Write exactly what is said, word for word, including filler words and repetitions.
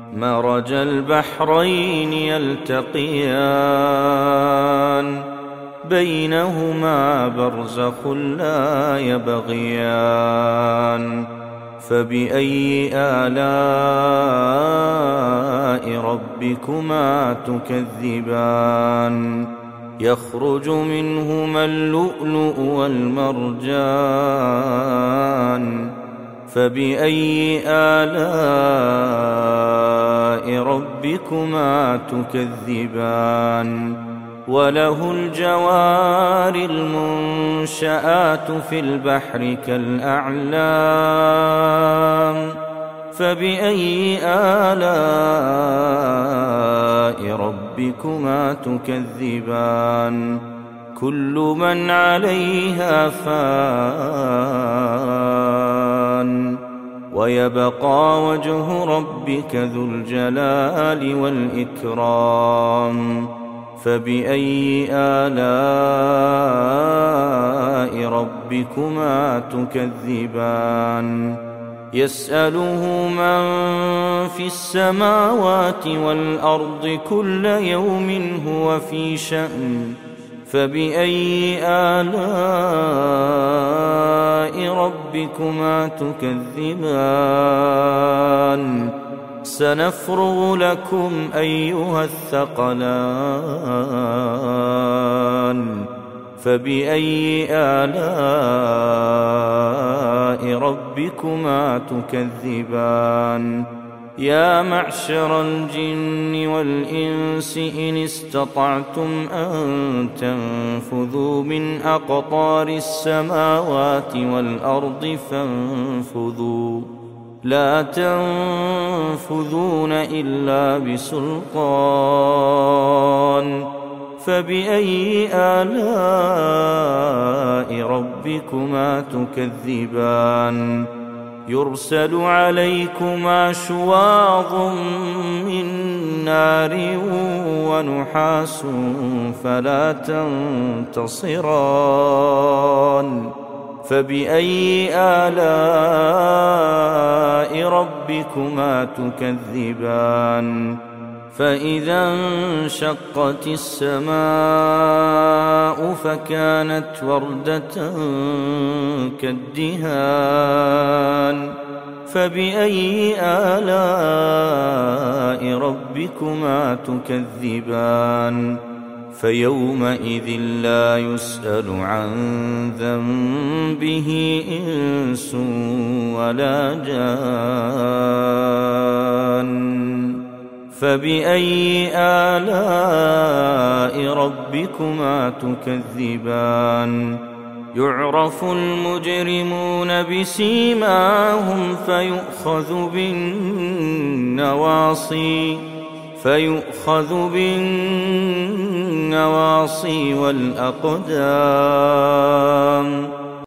مرج البحرين يلتقيان بينهما برزخ لا يبغيان فبأي آلاء ربكما تكذبان يخرج منهما اللؤلؤ والمرجان فبأي آلاء ربكما تكذبان وله الجوار المنشآت في البحر كالأعلام فبأي آلاء ربكما تكذبان كل من عليها فان ويبقى وجه ربك ذو الجلال والإكرام فبأي آلاء ربكما تكذبان يسأله من في السماوات والأرض كل يوم هو في شأن فبأي آلاء ربكما تكذبان سنفرغ لكم أيها الثقلان فبأي آلاء ربكما تكذبان يا معشر الجن والإنس إن استطعتم أن تنفذوا من أقطار السماوات والأرض فانفذوا لا تنفذون إلا بسلطان فبأي آلاء ربكما تكذبان يرسل عليكما شواظ من نار ونحاس فلا تنتصران فبأي آلاء ربكما تكذبان فإذا انشقت السماء فكانت وردة كالدهان فبأي آلاء ربكما تكذبان فيومئذ لا يسأل عن ذنبه إنس ولا جان فبأي آلاء ربكما تكذبان يعرف المجرمون بسيماهم فيؤخذ بالنواصي فيؤخذ بالنواصي والأقدام